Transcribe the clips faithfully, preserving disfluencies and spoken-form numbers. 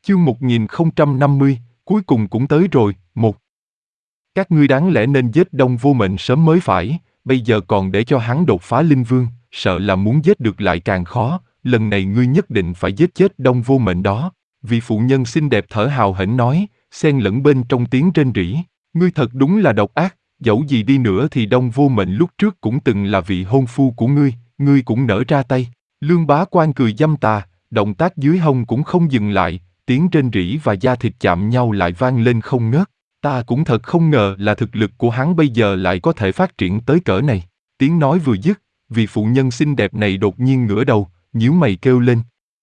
Chương một nghìn không trăm năm mươi, cuối cùng cũng tới rồi. Một. Các ngươi đáng lẽ nên giết Đông Vô Mệnh sớm mới phải, bây giờ còn để cho hắn đột phá linh vương, sợ là muốn giết được lại càng khó, lần này ngươi nhất định phải giết chết Đông Vô Mệnh đó. Vị phụ nhân xinh đẹp thở hào hển nói, xen lẫn bên trong tiếng rên rỉ, ngươi thật đúng là độc ác, dẫu gì đi nữa thì Đông Vô Mệnh lúc trước cũng từng là vị hôn phu của ngươi, ngươi cũng nỡ ra tay. Lương Bá Quan cười dâm tà, động tác dưới hông cũng không dừng lại, tiếng rên rỉ và da thịt chạm nhau lại vang lên không ngớt. Ta cũng thật không ngờ là thực lực của hắn bây giờ lại có thể phát triển tới cỡ này. Tiếng nói vừa dứt, vị phụ nhân xinh đẹp này đột nhiên ngửa đầu, nhíu mày kêu lên.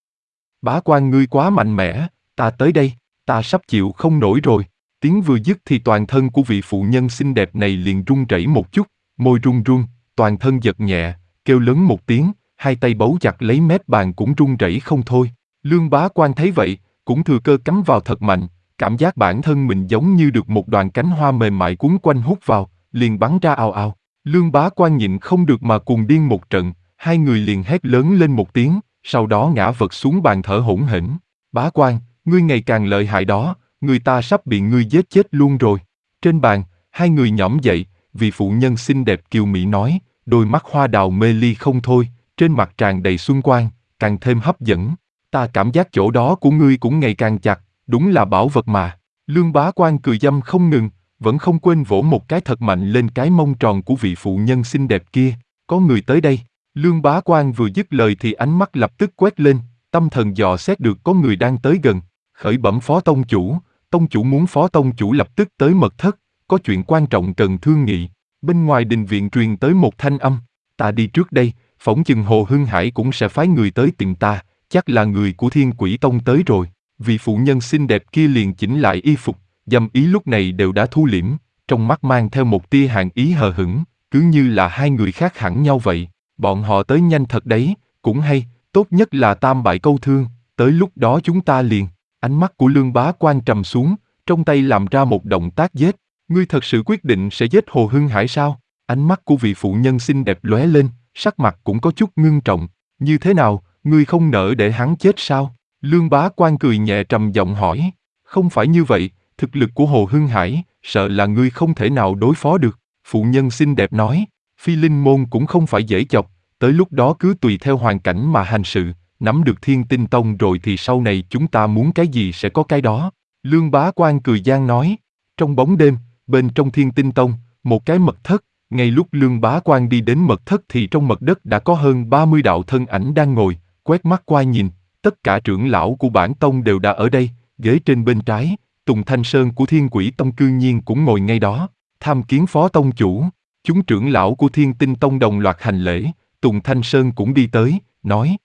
Bá Quan ngươi quá mạnh mẽ, ta tới đây, ta sắp chịu không nổi rồi. Tiếng vừa dứt thì toàn thân của vị phụ nhân xinh đẹp này liền run rẩy một chút, môi run run, toàn thân giật nhẹ, kêu lớn một tiếng, hai tay bấu chặt lấy mép bàn cũng run rẩy không thôi. Lương Bá Quan thấy vậy, cũng thừa cơ cắm vào thật mạnh, cảm giác bản thân mình giống như được một đoàn cánh hoa mềm mại cuốn quanh hút vào, liền bắn ra ào ào. Lương Bá Quan nhịn không được mà cuồng điên một trận, hai người liền hét lớn lên một tiếng, sau đó ngã vật xuống bàn thở hổn hển. Bá Quan, ngươi ngày càng lợi hại đó, người ta sắp bị ngươi giết chết luôn rồi. Trên bàn, hai người nhõm dậy, vị phụ nhân xinh đẹp kiều mỹ nói, đôi mắt hoa đào mê ly không thôi, trên mặt tràn đầy xuân quang, càng thêm hấp dẫn. Ta cảm giác chỗ đó của ngươi cũng ngày càng chặt, đúng là bảo vật mà. Lương Bá Quan cười dâm không ngừng, vẫn không quên vỗ một cái thật mạnh lên cái mông tròn của vị phụ nhân xinh đẹp kia. Có người tới đây. Lương Bá Quan vừa dứt lời thì ánh mắt lập tức quét lên, tâm thần dò xét được có người đang tới gần. Khởi bẩm phó tông chủ, tông chủ muốn phó tông chủ lập tức tới mật thất, có chuyện quan trọng cần thương nghị. Bên ngoài đình viện truyền tới một thanh âm. Ta đi trước đây, phỏng chừng Hồ Hưng Hải cũng sẽ phái người tới tìm ta, chắc là người của Thiên Quỷ Tông tới rồi. Vị phụ nhân xinh đẹp kia liền chỉnh lại y phục, dâm ý lúc này đều đã thu liễm, trong mắt mang theo một tia hàn ý hờ hững, cứ như là hai người khác hẳn nhau vậy. Bọn họ tới nhanh thật đấy, cũng hay, tốt nhất là tam bại câu thương, tới lúc đó chúng ta liền. Ánh mắt của Lương Bá Quan trầm xuống, trong tay làm ra một động tác giết. Ngươi thật sự quyết định sẽ giết Hồ Hưng Hải sao? Ánh mắt của vị phụ nhân xinh đẹp lóe lên, sắc mặt cũng có chút ngưng trọng. Như thế nào, ngươi không nỡ để hắn chết sao? Lương Bá Quan cười nhẹ trầm giọng hỏi. Không phải như vậy, thực lực của Hồ Hưng Hải, sợ là ngươi không thể nào đối phó được. Phụ nhân xinh đẹp nói, Phi Linh Môn cũng không phải dễ chọc, tới lúc đó cứ tùy theo hoàn cảnh mà hành sự, nắm được Thiên Tinh Tông rồi thì sau này chúng ta muốn cái gì sẽ có cái đó. Lương Bá Quan cười gian nói. Trong bóng đêm, bên trong Thiên Tinh Tông, một cái mật thất, ngay lúc Lương Bá Quan đi đến mật thất thì trong mật đất đã có hơn ba mươi đạo thân ảnh đang ngồi, quét mắt qua nhìn, tất cả trưởng lão của bản tông đều đã ở đây, ghế trên bên trái, Tùng Thanh Sơn của Thiên Quỷ Tông cư nhiên cũng ngồi ngay đó, tham kiến phó tông chủ. Chúng trưởng lão của Thiên Tinh Tông đồng loạt hành lễ, Tùng Thanh Sơn cũng đi tới, nói.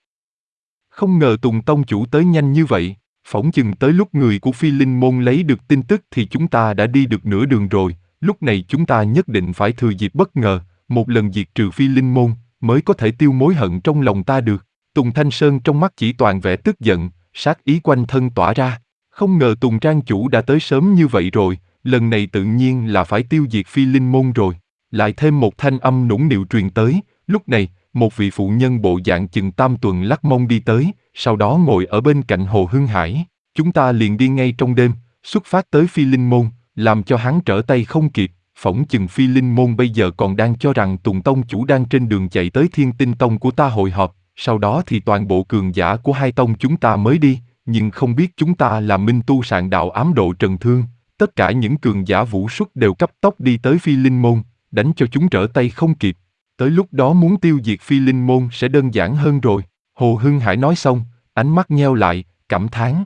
Không ngờ Tùng tông chủ tới nhanh như vậy, phỏng chừng tới lúc người của Phi Linh Môn lấy được tin tức thì chúng ta đã đi được nửa đường rồi, lúc này chúng ta nhất định phải thừa dịp bất ngờ, một lần diệt trừ Phi Linh Môn, mới có thể tiêu mối hận trong lòng ta được. Tùng Thanh Sơn trong mắt chỉ toàn vẻ tức giận, sát ý quanh thân tỏa ra. Không ngờ Tùng Trang chủ đã tới sớm như vậy rồi, lần này tự nhiên là phải tiêu diệt Phi Linh Môn rồi. Lại thêm một thanh âm nũng nịu truyền tới, lúc này, một vị phụ nhân bộ dạng chừng tam tuần lắc mông đi tới, sau đó ngồi ở bên cạnh Hồ Hưng Hải. Chúng ta liền đi ngay trong đêm, xuất phát tới Phi Linh Môn, làm cho hắn trở tay không kịp. Phỏng chừng Phi Linh Môn bây giờ còn đang cho rằng Tùng tông chủ đang trên đường chạy tới Thiên Tinh Tông của ta hội họp, sau đó thì toàn bộ cường giả của hai tông chúng ta mới đi, nhưng không biết chúng ta là minh tu sạn đạo ám độ trần thương, tất cả những cường giả vũ xuất đều cấp tốc đi tới Phi Linh Môn, đánh cho chúng trở tay không kịp. Tới lúc đó muốn tiêu diệt Phi Linh Môn sẽ đơn giản hơn rồi. Hồ Hưng Hải nói xong, ánh mắt nheo lại, cảm thán.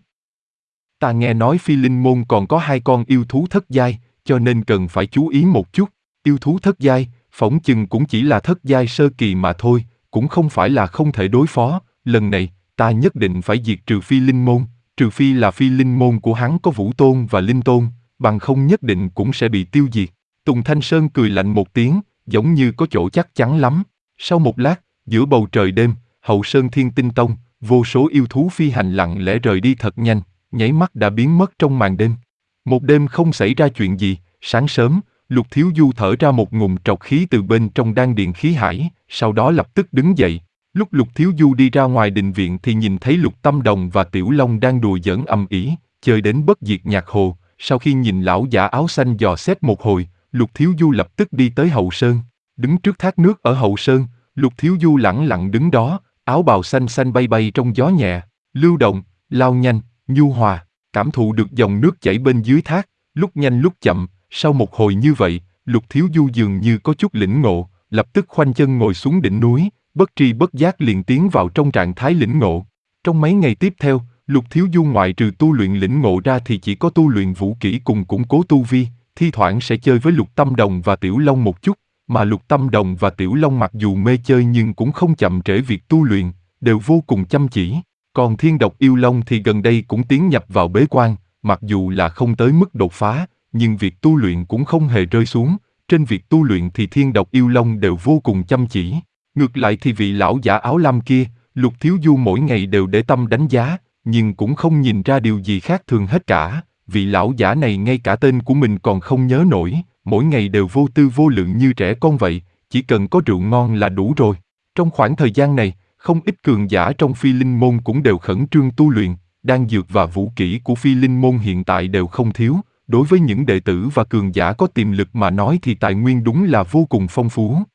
Ta nghe nói Phi Linh Môn còn có hai con yêu thú thất giai, cho nên cần phải chú ý một chút. Yêu thú thất giai, phỏng chừng cũng chỉ là thất giai sơ kỳ mà thôi, cũng không phải là không thể đối phó. Lần này, ta nhất định phải diệt trừ Phi Linh Môn, trừ phi là Phi Linh Môn của hắn có Vũ Tôn và Linh Tôn, bằng không nhất định cũng sẽ bị tiêu diệt. Tùng Thanh Sơn cười lạnh một tiếng, giống như có chỗ chắc chắn lắm. Sau một lát, giữa bầu trời đêm, hậu sơn Thiên Tinh Tông, vô số yêu thú phi hành lặng lẽ rời đi thật nhanh, nháy mắt đã biến mất trong màn đêm. Một đêm không xảy ra chuyện gì, sáng sớm, Lục Thiếu Du thở ra một ngụm trọc khí từ bên trong đan điền khí hải, sau đó lập tức đứng dậy. Lúc Lục Thiếu Du đi ra ngoài đình viện thì nhìn thấy Lục Tâm Đồng và Tiểu Long đang đùa giỡn ầm ĩ, chơi đến bất diệt nhạc hồ. Sau khi nhìn lão giả áo xanh dò xét một hồi, Lục Thiếu Du lập tức đi tới hậu sơn. Đứng trước thác nước ở hậu sơn, Lục Thiếu Du lẳng lặng đứng đó, áo bào xanh xanh bay bay trong gió nhẹ, lưu động, lao nhanh, nhu hòa, cảm thụ được dòng nước chảy bên dưới thác, lúc nhanh lúc chậm. Sau một hồi như vậy, Lục Thiếu Du dường như có chút lĩnh ngộ, lập tức khoanh chân ngồi xuống đỉnh núi, bất tri bất giác liền tiến vào trong trạng thái lĩnh ngộ. Trong mấy ngày tiếp theo, Lục Thiếu Du ngoại trừ tu luyện lĩnh ngộ ra thì chỉ có tu luyện vũ kỹ cùng củng cố tu vi, thi thoảng sẽ chơi với Lục Tâm Đồng và Tiểu Long một chút, mà Lục Tâm Đồng và Tiểu Long mặc dù mê chơi nhưng cũng không chậm trễ việc tu luyện, đều vô cùng chăm chỉ. Còn Thiên Độc Yêu Long thì gần đây cũng tiến nhập vào bế quan, mặc dù là không tới mức đột phá, nhưng việc tu luyện cũng không hề rơi xuống. Trên việc tu luyện thì Thiên Độc Yêu Long đều vô cùng chăm chỉ. Ngược lại thì vị lão giả áo lam kia, Lục Thiếu Du mỗi ngày đều để tâm đánh giá, nhưng cũng không nhìn ra điều gì khác thường hết cả. Vị lão giả này ngay cả tên của mình còn không nhớ nổi, mỗi ngày đều vô tư vô lượng như trẻ con vậy, chỉ cần có rượu ngon là đủ rồi. Trong khoảng thời gian này, không ít cường giả trong Phi Linh Môn cũng đều khẩn trương tu luyện, đan dược và vũ kỹ của Phi Linh Môn hiện tại đều không thiếu. Đối với những đệ tử và cường giả có tiềm lực mà nói thì tài nguyên đúng là vô cùng phong phú.